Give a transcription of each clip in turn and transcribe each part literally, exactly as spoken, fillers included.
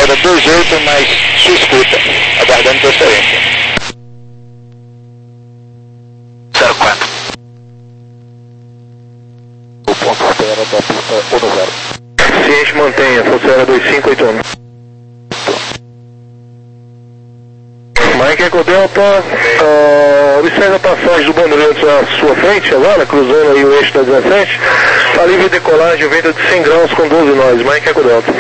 zero dois oito, mais sua escuta, aguardando transferência. zero quatro. O ponto espera da pista um zero. Ciente, mantenha, Força Aérea dois cinco oito um. Mike Eco Delta, uh, observe a passagem do Bandeirantes à sua frente agora, cruzando aí o eixo da dezessete. Está livre de decolagem, vento de cem graus com doze nós. Mike Eco Delta.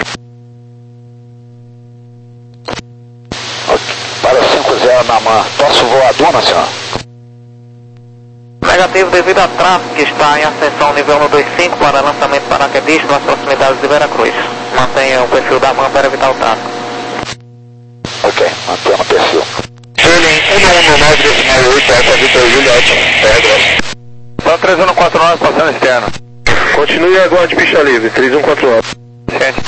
Para cinco zero na mão, posso voar duna, senhor? Negativo, devido a tráfego que está em ascensão nível um dois cinco para lançamento paraquedista nas proximidades de Veracruz. Mantenha o perfil da mão para evitar o tráfego. Ok, mantenha o perfil. Feeling um um nove decimal oito, Alfa Vitor Juliette, Pedras. Só três um quatro nove passando externo. Continue e aguarde pista livre, três um quatro nove. Gente.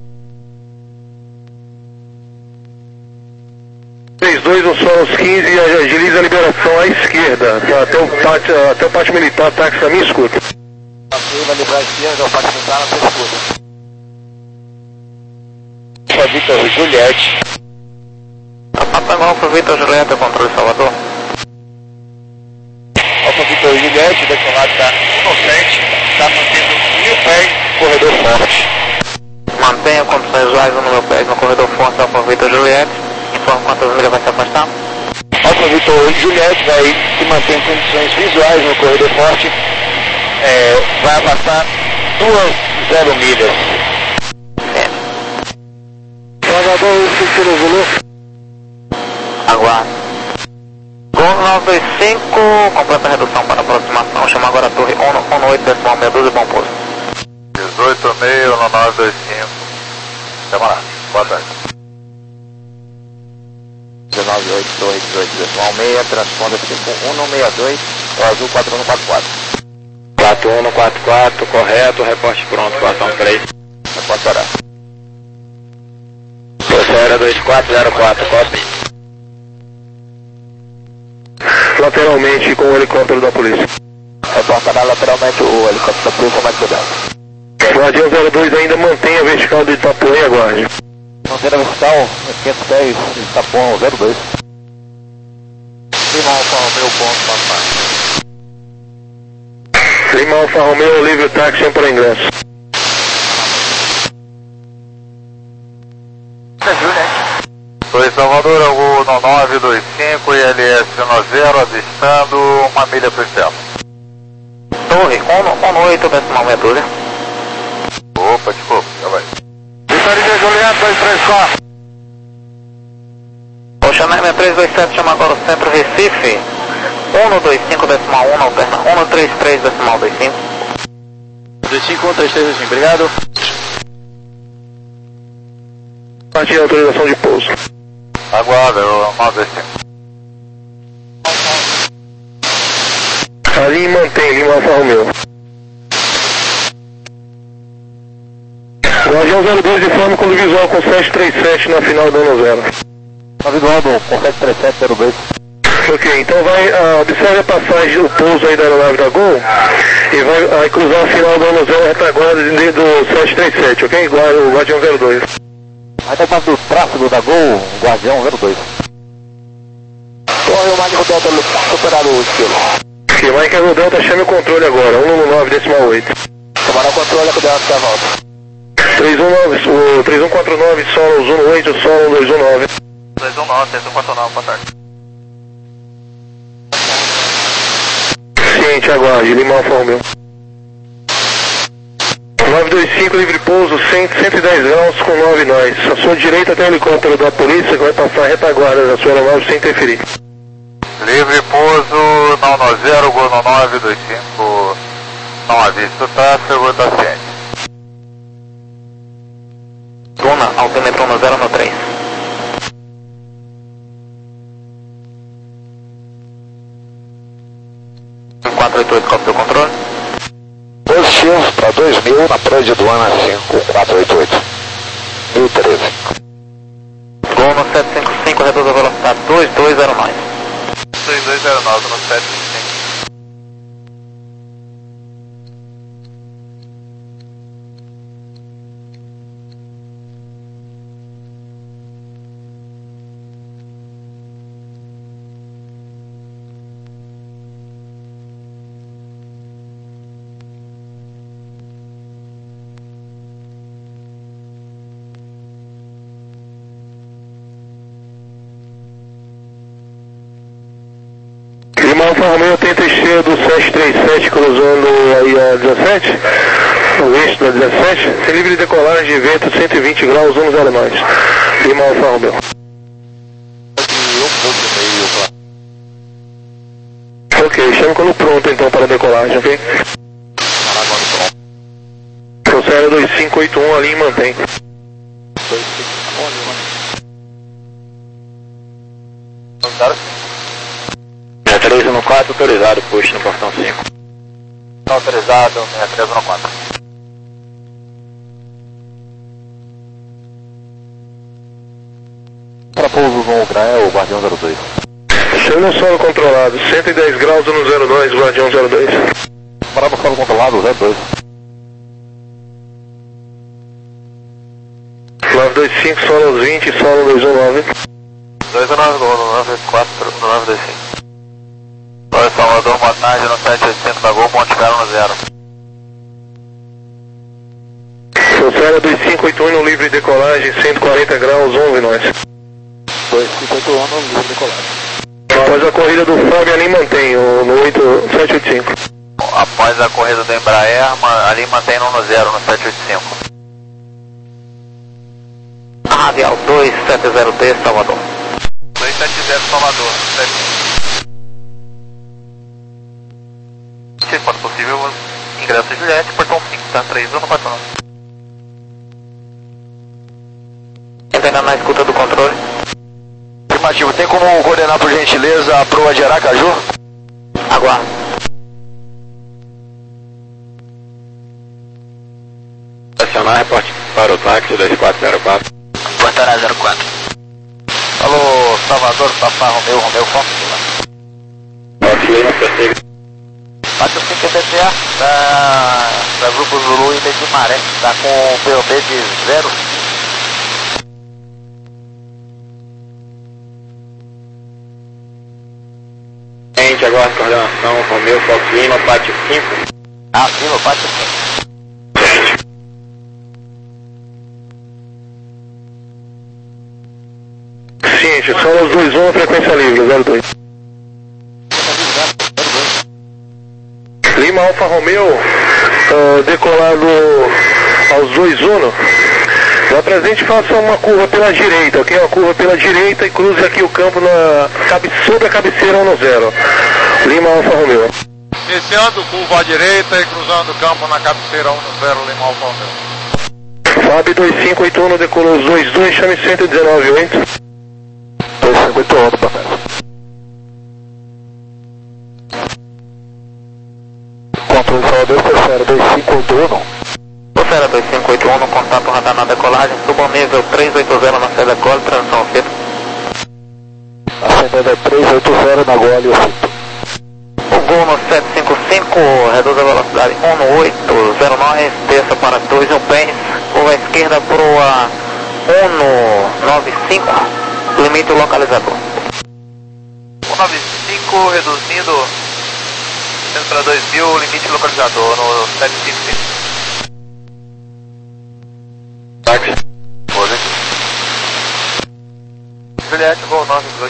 três dois no Solos quinze e agiliza a liberação à esquerda, tá? até, o pátio, até o pátio militar, táxi na minha escuta. Ok, vai liberar a esquerda, o pátio militar na sua escuta. Alfa Vitor Juliette. Apaga Alfa Vitor Juliette, controle Salvador. Alfa Vitor Juliette, decolado está inocente, está mantendo mil pés no corredor forte. Mantenha condições visuais no meu pés no corredor forte Alfa Vitor Juliette. Informe quantas milhas vai se afastar. Alfa Vitor Juliette vai se manter em condições visuais no corredor forte. É, vai afastar duas zero milhas. Salvador, estrutura Zulu. Aguarde. Gol nove dois cinco, completa a redução para aproximação. Chama agora a torre um oito decimal seis doze, bom pouso. dezoito meio no nove dois cinco. Chama lá. Boa tarde. dezenove oito, torre dezoito decimal seis, transponda cinco um seis dois, o azul quatro um quatro quatro. quatro um quatro quatro, correto, reporte pronto, quatro um três. Reporte horário. Força Aérea dois quatro zero quatro, copy. Lateralmente com o helicóptero da polícia. Reportará lateralmente o helicóptero da polícia mais cuidado. Guardião zero dois ainda mantém a vertical de Itapuã e aguarde. Manter a vertical, quinhentos dez, Itapuã zero dois. Lima Alfa Romeo, ponto, papai. Lima Alfa Romeo, livre táxi para ingresso. Oi, Salvador, é o nove dois cinco, I L S zero, avistando uma milha para o externo. Torre um oito decimal seis doze. Opa, desculpa, já vai. Vitória Juliette, dois três quatro. Oceaner seis três dois sete, chama agora o centro Recife. um dois cinco decimal um, alterna um três três decimal dois cinco. dois cinco um três três dois cinco, obrigado. Partir de autorização de pouso. Aguarda, o nove dois cinco. Ali mantém, Lima Alfa Romeo. Guardião zero dois informa com o visual com sete três sete na final do ano zero. Visual com sete três sete zero dois. Ok, então vai, uh, observe a passagem do pouso aí da aeronave da Gol e vai, vai cruzar a final do ano zero retaguarda do sete três sete, ok? O Guardião zero dois. Retaguarda do tráfego da Gol, Guardião zero dois. Torre, o Mágico Delta superado o estilo. Ok, Mike Delta, chame o controle agora, um nove decimal oito. Tomará o controle, que o Delta está a volta. três um nove, o três um quatro nove, Solos um oito, Solos dois um nove. dois um nove, três um quatro nove, boa tarde. Ciente, aguarde, Lima Alfa Romeo. nove dois cinco, livre pouso, cem, cento e dez graus com nove nós. À sua direita tem o helicóptero da polícia que vai passar a retaguarda da sua aeronave sem interferir. Livre pouso, não no zero, gol no nove dois cinco, não avista o tráfego, está ciente. Duna, altimetro no zero no três. quatro oito oito, copia o controle. Positivo para dois mil na prédio aduana cinco quatro oito oito. mil e treze. Gol no sete cinco cinco, reduz a velocidade dois dois zero nove. dois dois zero nove no sete cinco cinco. cento e cheio do sete três sete cruzando aí a dezessete, o eixo da dezessete, tem livre de decolagem de vento cento e vinte graus, vamos alemães. Lima Alfa Romeo. Ok, chama quando pronto então para a decolagem, ok? Procera dois cinco oito um ali e mantém. seis três um quatro, autorizado, push no portão cinco. Autorizado, seis três um quatro. Para pouso com o Grael, Guardião zero dois. Chama no solo controlado, cento e dez graus no zero dois, Guardião zero dois. Bravo solo controlado, zero dois. nove dois cinco, solo aos vinte, solo dois um nove. dois um nove, Gol, nove quatro, nove dois cinco. Oi, Salvador, boa tarde, no sete oito cinco da Gol, Monte Carlo no zero. Procera dois cinco oito um no livre de decolagem, cento e quarenta graus, onze nós. dois cinco oito um no livre de decolagem. Após a corrida do Fábio ali mantém o no oito sete oito cinco. Após a corrida do Embraer, ali mantém no no zero, no sete oito cinco. Radial dois sete zero D, Salvador. dois sete zero, Salvador. Se for possível, ingresso Juliette, portão cinco, tá? três um quatro nove. Entendendo na escuta do controle. Afirmativo, tem como coordenar por gentileza a proa de Aracaju? Aguardo. Acionar, reporte para o táxi dois quatro zero quatro. Portará zero quatro. Alô, Salvador, Papai Romeu, Romeu, Fox. Ok, não percebe. quatro cinco B T A da, da Grupo Zulu e de Maré, tá com o P O B de zero. Gente, agora coordenação, Romeu, Fox Lima, Pátio cinco. Ah, sim, o Pátio cinco. Ciente, solo os dois um, frequência livre, zero dois. Lima Alfa Romeo, uh, decolado aos dois um. Na presente faça uma curva pela direita, ok? Uma curva pela direita e cruze aqui o campo na, cabe, sobre a cabeceira um zero. Lima Alfa Romeo. Iniciando curva à direita e cruzando o campo na cabeceira um zero, Lima Alfa Romeo. Fábio dois cinco oito um, decolou os dois dois, chame cento e dezenove oito. dois cinco oito um, papai. Controle Salvador, Procera dois cinco oito um. Procera dois cinco oito um no contato radar na decolagem, suba ao nível três oito zero na saída gole, transição feita. Ascendendo três oito zero na gole, eu fito. O Gol no sete cinco cinco, reduz a velocidade um no oito zero nove, desça para dois um pênis, curva à esquerda proa um no nove cinco, limite o localizador. um nove cinco, reduzindo para dois mil, limite localizador no sete cinco cinco. Táxi. Positivo. Juliette, Gol nove dois.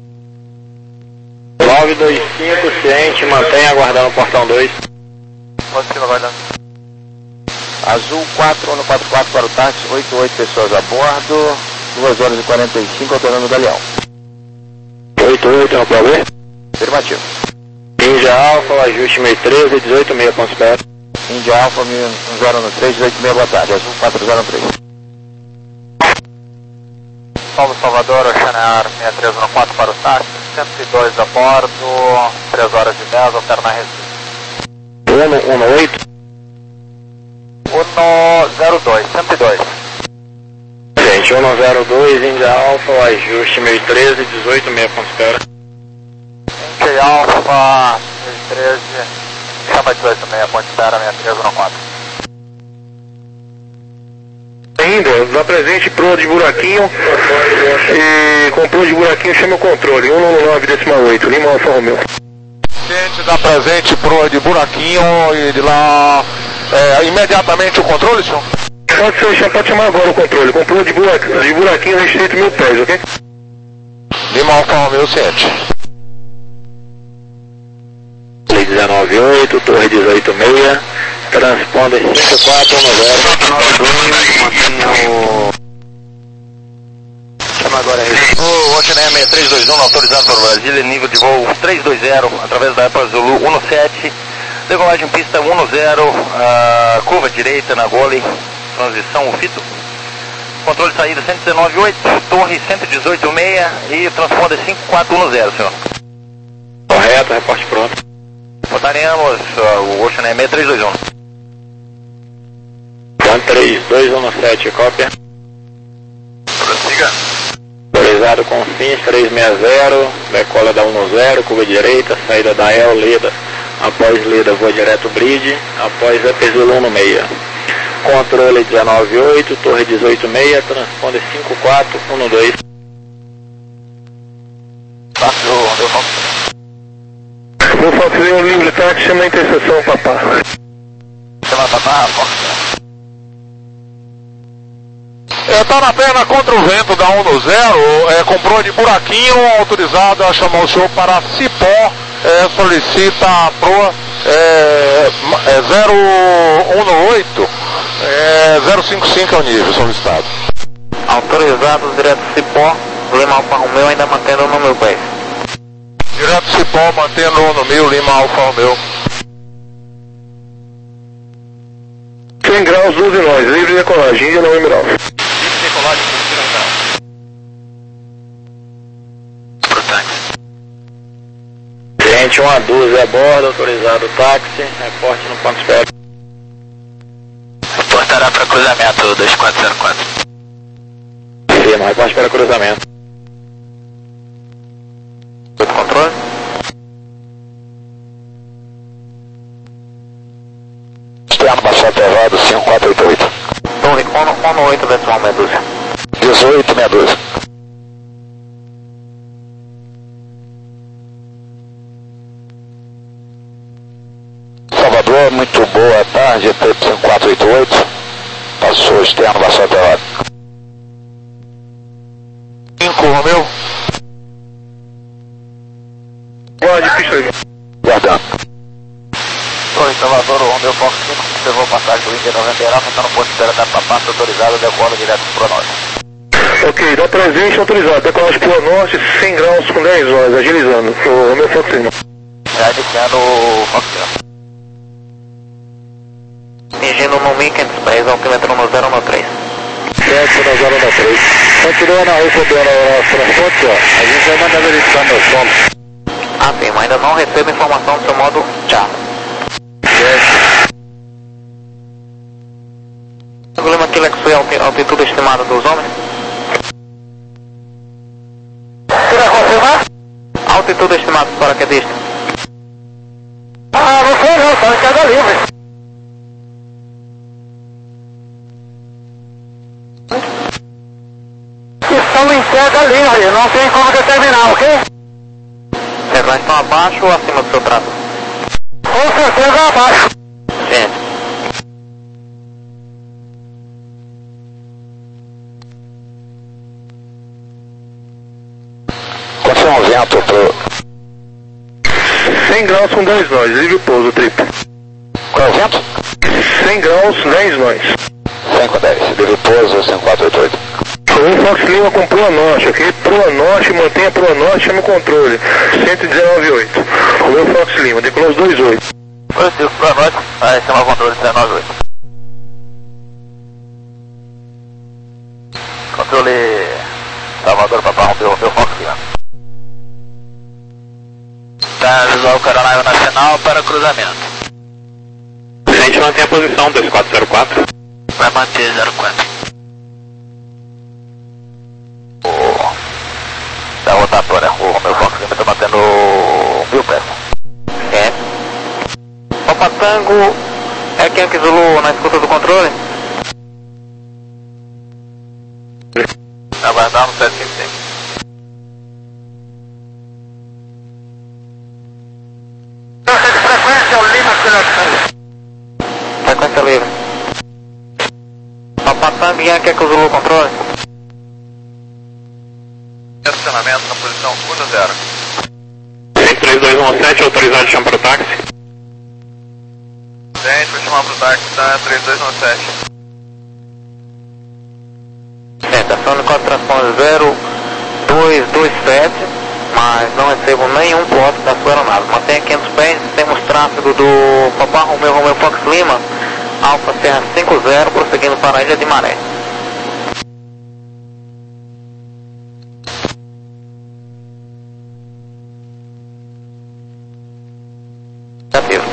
nove dois cinco, ciente, mantenha aguardando o portão dois. Positivo, aguardando. Azul quatro um quatro quatro para o táxi, oito oito pessoas a bordo, duas horas e quarenta e cinco, alterando o galeão. oito oito, não pode ver? Afirmativo. Índia Alfa, ajuste meio treze, dezoito meio, ponto espera. Índia Alfa, um zero no três, dezoito meia, boa tarde. Azul quatro zero três. Salve Salvador, Oceanear seis três um quatro para o táxi, cento e dois a bordo, três horas e dez, alterna Recife. um no oito. um zero dois, cento e dois. Gente, um zero dois, Índia Alfa, ajuste meio treze, dezoito meia, ponto espera. Índia Alfa, seis treze, chama dezoito meia, ponte espera, seis três um quatro. Ainda, na presente proa de buraquinho, e com proa de buraquinho chama o controle, um no nove decimal oito, Lima Alfa Romeo. Ciente da presente proa de buraquinho e de lá é, imediatamente o controle, senhor? Pode ser, pode chamar agora o controle, com proa de buraquinho, de buraquinho restrito mil pés, ok? Lima Alfa Romeo, ciente. dezenove oito, torre dezoito seis, transponder cinco quatro um zero. Chama agora aí. O Ocean seis três dois um autorizado para o Brasília, nível de voo três dois zero, através da Epa Zulu um sete, decolagem pista um zero, uh, curva direita na gole, transição Fito. Controle de saída cento e dezenove oito, torre cento e dezoito seis e transponder cinco quatro um zero, senhor. Correto, reporte pronto. Botaremos uh, o Ocean seis três dois um. um três dois um sete, cópia. Prossiga. Autorizado com fins três seis zero, decola da um zero, curva direita, saída da El, Leda. Após Leda, voa direto bridge, após Epa Zulu um seis. Controle dezenove oito, torre dezoito seis, transponder cinco quatro um dois. Vou fazer um livre táxi, chama a interseção, papá. Chama papá, força. É, tá na perna contra o vento da um zero, é, comprou de buraquinho, autorizado a chamar o senhor para Cipó, é, solicita a proa é, é, zero um oito, é, zero cinco cinco é o nível solicitado. Autorizado direto Cipó, Lima Alfa Romeo ainda mantendo o número dez. Direto Cipó, mantendo no mil, Lima Alfa Romeo. cem graus, doze nós, livre decolagem, Índia não Emerald. Livre decolagem, Pro táxi. Gente um a doze a bordo, autorizado o táxi, reporte no ponto espera. Reportará para cruzamento dois quatro zero quatro. Firma, reporte para cruzamento. Controle. Externo, baixo aterrado, cinco quatro oito oito. Torre um oito, decimal meia dúzia. dezoito meia dúzia. Salvador, muito boa tarde, G T cinco quatro oito oito. Passou externo, baixo aterrado. cinco Romeu. Guarde, pista aí. Guardando. Torre Salvador, o Romeo Fox cinco, observou passagem do Índia noventa e nove, está no posto de espera da Papassa, autorizado, decola direto para o norte. Ok, dá presente autorizado, decolagem pro norte, cem graus com dez horas, agilizando. O Romeo Fox cinco. Já iniciando o Fox cinco. Dirigindo no mil e quinhentos pés, altímetro no zero um três. Certo, no zero um três. Continua na recebendo o transporte, ó. A gente vai mandar verificar meu som. Ah, sim, mas ainda não recebo informação do seu modo tchau. Problema aqui é que foi a altitude estimada dos homens? Você vai confirmar? Altitude estimada do paraquedista. Ah, não sei não, só em queda livre. Estão em queda livre, não tem como determinar, ok? Vocês estão abaixo ou acima do seu trato? Com certeza abaixo. Sim. Quanto é um vento pro... cem graus com dez nós, livre pouso, triplo. Qual é o vento? cem graus, dez nós. cem com dez. Livre pouso, cinco quatro oito oito. O Fox Lima com Proa Norte, ok? Proa Norte, mantenha Proa Norte, chama o controle. cento e dezenove oito. O meu Fox Lima, decolou os dois oito. Positivo para nós, aí chama o controle dezenove oito. Controle Salvador para romper o meu Fox Lima. Tá, visual Carolina Nacional para cruzamento. A gente mantém a posição dois quatro zero quatro. Vai manter zero quatro. Da rotatória, o meu Fox Lima está batendo mil pés. É. Papa Tango, é quem que Zulu na escuta do controle? Aguardar no sete cinco cinco. Frequência, o Lima Frequência livre. Papa Tango, quem é que Zulu controle? Estacionamento na posição um zero. três dois um sete, autorizado de chama para o táxi. pente para chamar pro táxi, tá? três dois um sete. É, estação de código transponder zero dois dois sete, mas não recebo nenhum plot da sua aeronave. Mantenha quinhentos pés, temos tráfego do Papa Romeo Romeo Fox Lima, Alfa Serra cinco zero, prosseguindo para a Ilha de Maré. Negativo.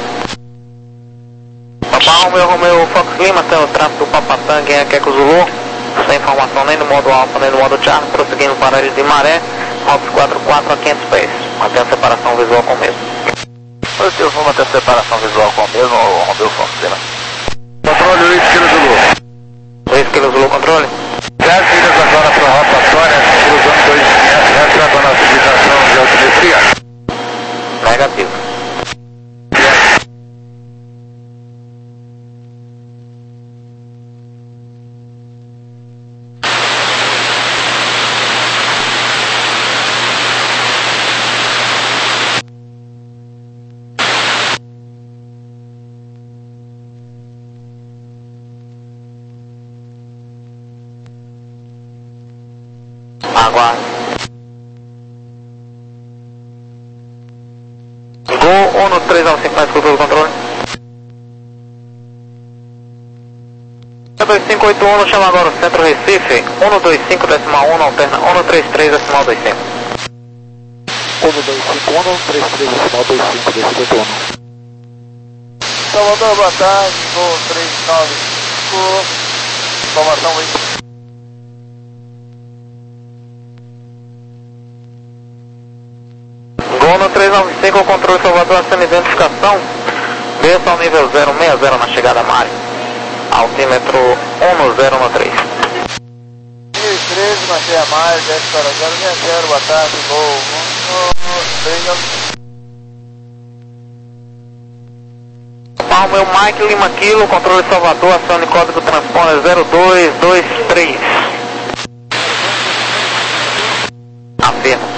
Papa Romeo Romeo Fox Lima, tem o tráfego do Papatang em Aqueco Zulu, sem informação nem do modo Alfa nem do modo Charlie, prosseguindo para a Ilha de Maré, Alfa quatro quatro a quinhentos pés. Mantenha a separação visual com o mesmo. Positivo, vou manter a separação visual com o mesmo, Romeo Fox Lima. Controle Luiz Kilo Zulu. Luiz Kilo Zulu, controle. dez milhas agora para a rotatória, cruzando dois quinhentos, entrando na civilização de altimetria. Negativo. Aguarde. Gol um no três nove cinco, mais escuta do controle. dois cinco oito um, chama agora o centro Recife. um no dois cinco decimal um, alterna um no três três decimal dois cinco. um no dois cinco um, três três decimal dois cinco, dois cinco um. Salvador, boa tarde, gol três nove cinco, informação aí. Gol no três nove cinco, controle Salvador, sem identificação. Desça ao nível zero seis zero na chegada a Mari. Altímetro um no zero no três. mil e treze, mantenha mais, desce para zero seis zero, boa tarde, gol um no três nove cinco. Palmo é o Mike Lima Kilo, controle Salvador, acione código transponder zero dois dois três. Afirma.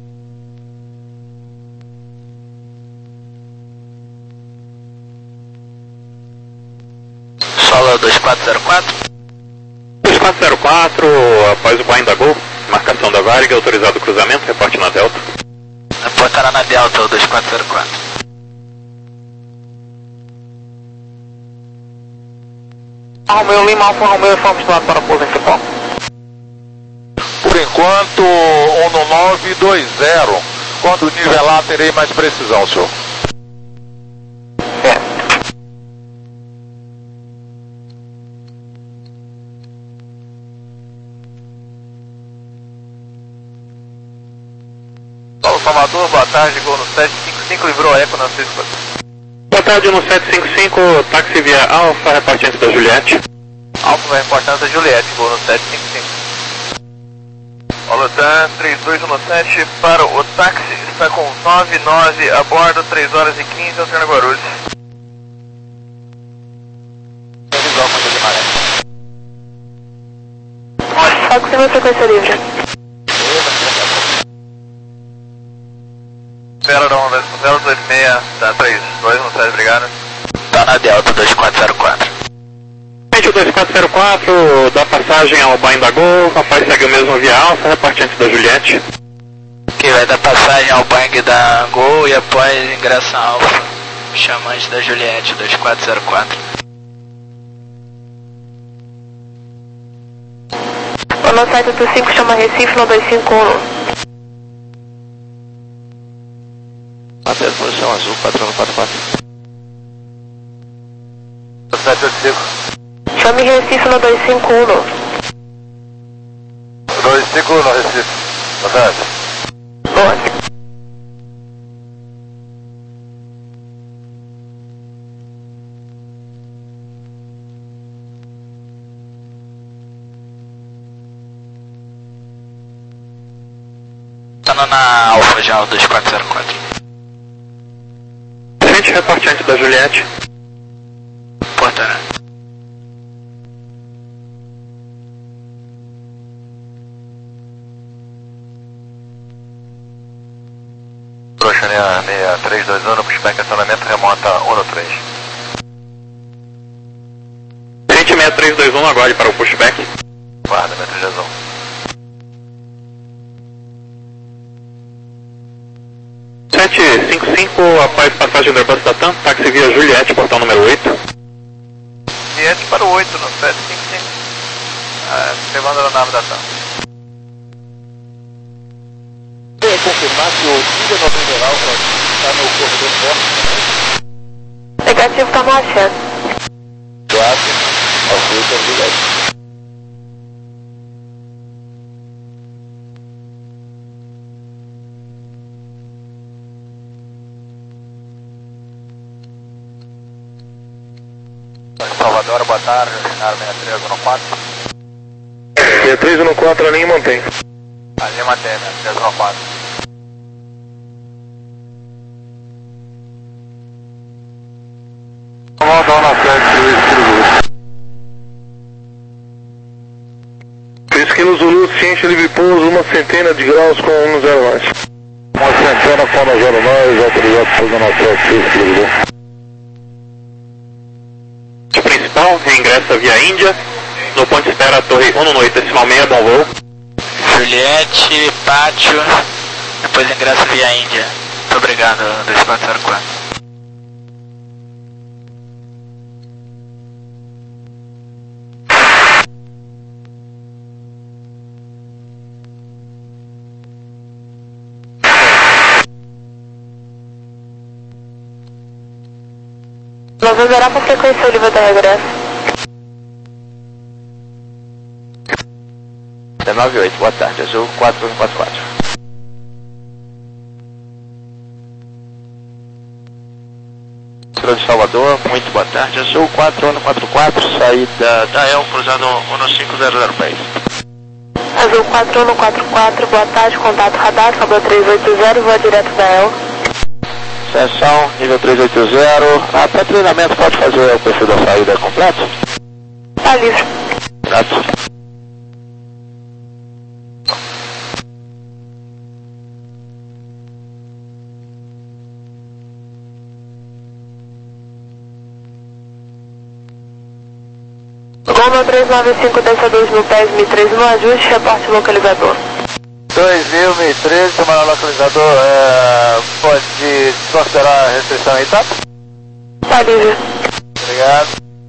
Sala dois quatro zero quatro. dois quatro zero quatro, após o Boeing da Gol, marcação da Varig, autorizado o cruzamento, reporte na Delta. Reportará na Delta, o dois quatro zero quatro. Romeo Lima, Alfa Romeo, fomos do lado para pouso em Cipó. Por enquanto, um no nove dois zero. Quando nivelar, terei mais precisão, senhor. É. Paulo Salvador, boa tarde, gol no sete cinco cinco, livrou Eco na Cisco. Boa tarde, no sete cinco cinco, táxi via Alfa, reportante da Juliette. Alfa vai reportando a Juliette, gol no sete cinco cinco. Olotan três dois um sete para o táxi, está com nove nove a bordo, três horas e quinze, alterna Guarulhos. Visual com a de Maré. Táxi na frequência livre. zero dois seis, tá três dois um sete, obrigado. Tá na Delta dois quatro zero quatro. O dois quatro zero quatro, dá passagem ao Boeing da Gol, rapaz segue o mesmo via Alfa, reportante da Juliette. Que vai dar passagem ao Boeing da Gol e após ingressa Alfa, chamante da Juliette dois quatro zero quatro. O nosso sete oito cinco chama Recife no dois cinco um. Até posição azul, quatro um quatro quatro. sete oito cinco. Chame Recife no dois cinco um. dois cinco um no Recife. Boa tarde. Boa. Tá na Alfa já, o dois quatro zero quatro. Frente, reportante da Juliette. Portará. Trouxa seis três dois um, pushback acionamento remota um no três. Gole para o pushback. Guarda, metro Jazão. sete cinco cinco, após passagem do Airbus da TAM, táxi via Juliette, portão número oito. Juliette para o oito, no sete cinco cinco. Ah, levando a nave da TAM. Quer confirmar que o líder no general está no corredor forte? Negativo, tá marchando. quatro, ok, tá obrigado. Salvador, boa tarde, Chinook seis três um quatro. seis três um quatro, a linha mantém. A linha mantém, seis três um quatro. Vamos na frente, três quilos Zulu, ciente livre pouso, uma centena de graus com um zero mais. Uma centena com um zero mais, autorizado pouso na frente, três quilos. Principal, reingressa via Índia. No ponto de espera, torre um no oito, decimal seis, bom voo. Juliette, pátio, depois ingressa via Índia. Muito obrigado, dois quatro zero quatro. Nós vamos zerar para frequência o livre da regresso. nove oito, boa tarde, Azul quatro um quatro quatro. Estrela de Salvador, muito boa tarde, Azul quatro um quatro quatro, saída da El, cruzando um cinco zero zero país. Azul quatro um quatro quatro, boa tarde, contato radar, Salvador três oito zero, voa direto da El. Seção, nível três oito zero, até treinamento pode fazer o perfil da saída completo? Tá livre. Graças. Gol três nove cinco, desça dois mil pés, mil três, no ajuste, reporte localizador. dois mil, mil e treze, chamar o localizador, é, pode considerar a restrição aí, tá? Tá livre. Obrigado.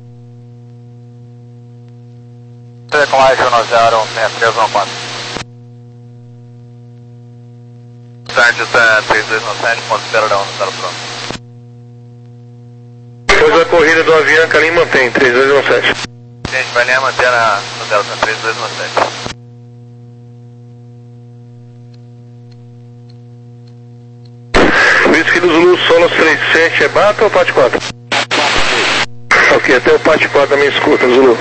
Com a um zero, seis três um quatro. Tarde, três dois um sete, ponto zero um zero pronto. Depois da corrida do Avianca, a linha mantém, três dois um sete. Gente, vai linha manter na zero três dois um sete. Whisky do Zulu, Solos trinta e sete, é bata ou Pat quatro? Ok, até o Pat quatro também escuta, Zulu.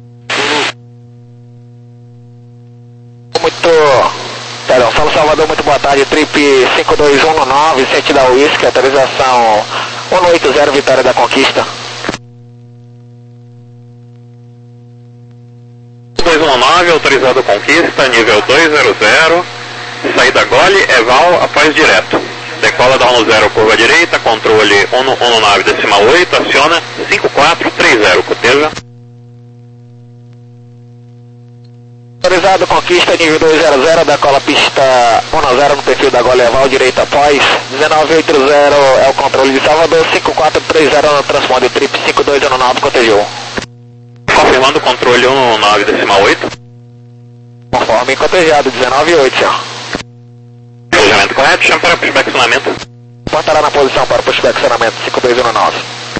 Muito, perdão, São Salvador, muito boa tarde, trip cinco dois um nove, sete da Whisky, autorização um oito zero, Vitória da Conquista. dois um nove, autorizado Conquista, nível dois zero zero, saída Gole, Eval, após direto. Decola da um zero, curva direita, controle um um nove, decimal oito, aciona cinco quatro três zero, Coteja. Autorizado Conquista, nível dois zero zero, decola pista um zero no perfil da Gole Eval, direita após, dezenove oitenta é o controle de Salvador, cinco quatro três zero no transponder trip cinco dois um nove, cotejou. Confirmando o controle um um nove, decimal oito. Conforme cotejado, dezenove oito, senhor. Cotejamento correto, chama para pushback acionamento. Portará na posição para pushback acionamento cinco dois um nove.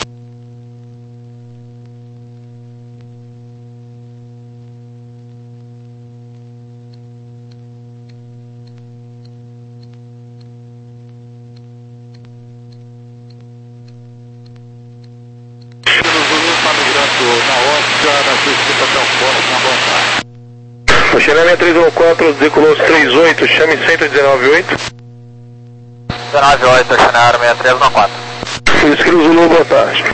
Xerémia três um quatro, decolou três oito, chame cento e dezenove oito. dezenove oito, Xerémia seis três um quatro. Whisky do Zulu, boa tarde.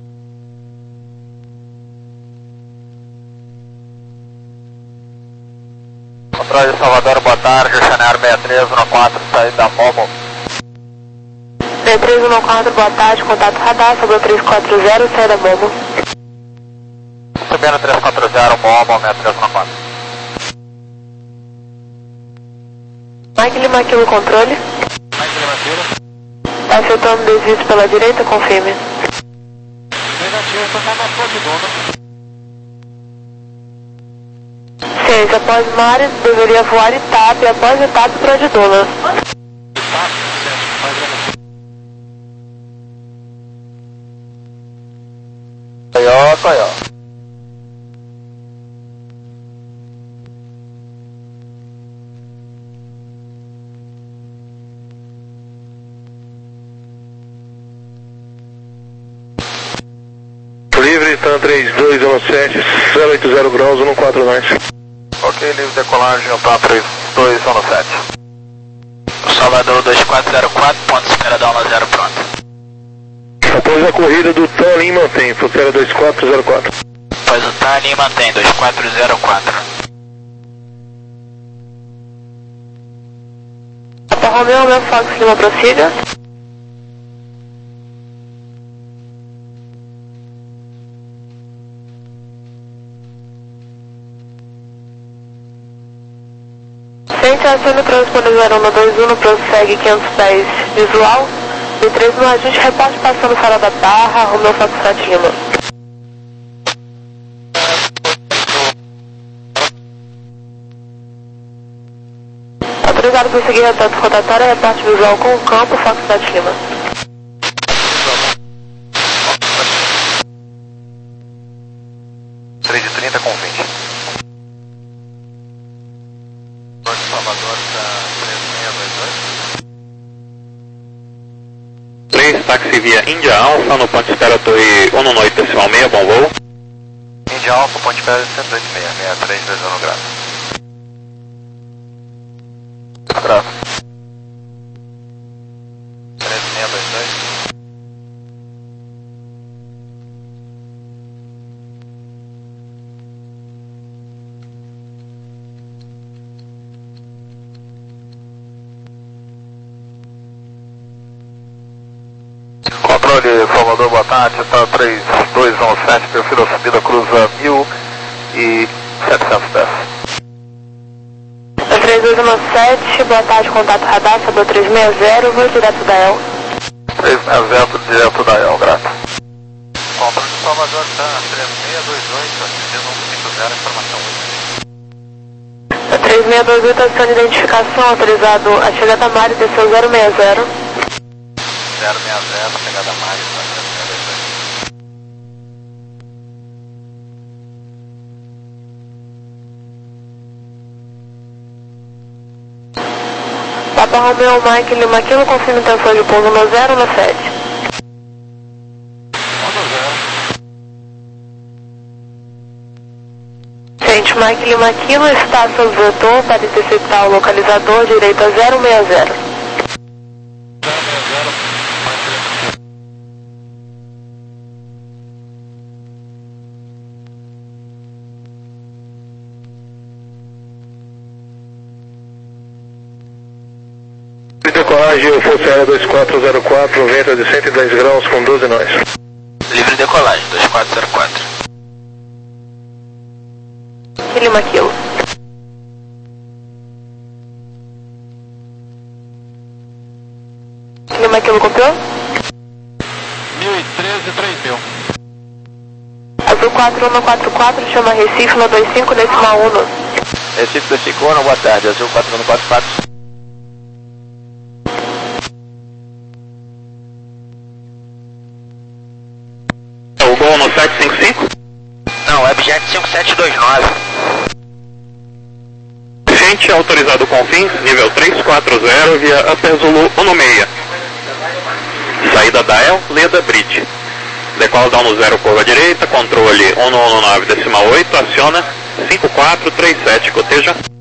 Controle de Salvador, boa tarde, Xerémia seis três um quatro, saída da Momo. seis três um quatro, boa tarde, contato radar, Salvador três quatro zero, saída Momo. Muito Recebendo três quatro zero, bom, bom, metro três quatro. Mike Lima Kilo controle. Mike Lima Kilo. Tá efetuando desvio pela direita, confirme. Negativo, tô na fonte dona. Ciência, após Mare, deveria voar Itap e após Itap para de Dona. Toyota, Toyota. Livre, TAM três dois um sete, zero oito zero graus, um quatro nove. Ok, livre decolagem, TAM três dois um sete. Salvador dois quatro zero quatro, ponto espera da um zero pronto. Após a corrida do TAM Lima mantém, Fronteira dois quatro zero quatro. Após o TAM Lima mantém, dois quatro zero quatro. Papa Romeo, meu Fox Lima prossiga. Frente a cena transponder zero um dois um, prossegue quinhentos pés visual. D três no ajuste, reparte passando fora da barra, Romeo Fox Lima. Autorizado por seguir retrato rotatório, reparte visual com o campo, Fox Lima. três e trinta com vinte. Salvador está três seis dois dois. três, táxi via Índia Alfa, no ponto espera torre um oito decimal seis, bom voo. Índia Alfa, ponte espera cento e oito seis, seis três dois um grado. Grado. três seis dois dois. Controle Salvador, boa tarde, está três dois um sete, perfil a subida cruza mil e setecentos pés. três dois um sete, boa tarde, contato radar, Salvador três seis zero, vou direto da E L. três seis zero, direto da E L, grato. Controle Salvador, está três seis dois oito, atendendo um cinco zero, informação oito. três seis dois oito, ação de identificação, autorizado a chegada Mari, desceu zero seis zero. zero seis zero, chegada Mari, está três seis dois oito. Papa Romeo, Mike Lima Kilo, confirma intenção de pouso no zero no sete. Frente Mike Lima Kilo, está sob vetor para interceptar o localizador direita zero seis zero. Decolagem, Força Aérea dois quatro zero quatro, vento de cento e dez graus com doze nós. Livre decolagem, dois quatro zero quatro. Lima Kilo. Lima Kilo copiou? mil e treze, três mil. Azul quatro um quatro quatro, chama Recife no dois cinco decimal um. Recife dois cinco um, boa tarde, Azul quatro um quatro quatro. O gol no sete cinco cinco? Não, Webjet cinco sete dois nove. Gente autorizado com fins, nível três quatro zero via Upper Zulu um seis. Saída da E L, Leda Bridge. Decola da um zero, curva direita, controle um um nove decimal oito, aciona cinco quatro três sete, coteja.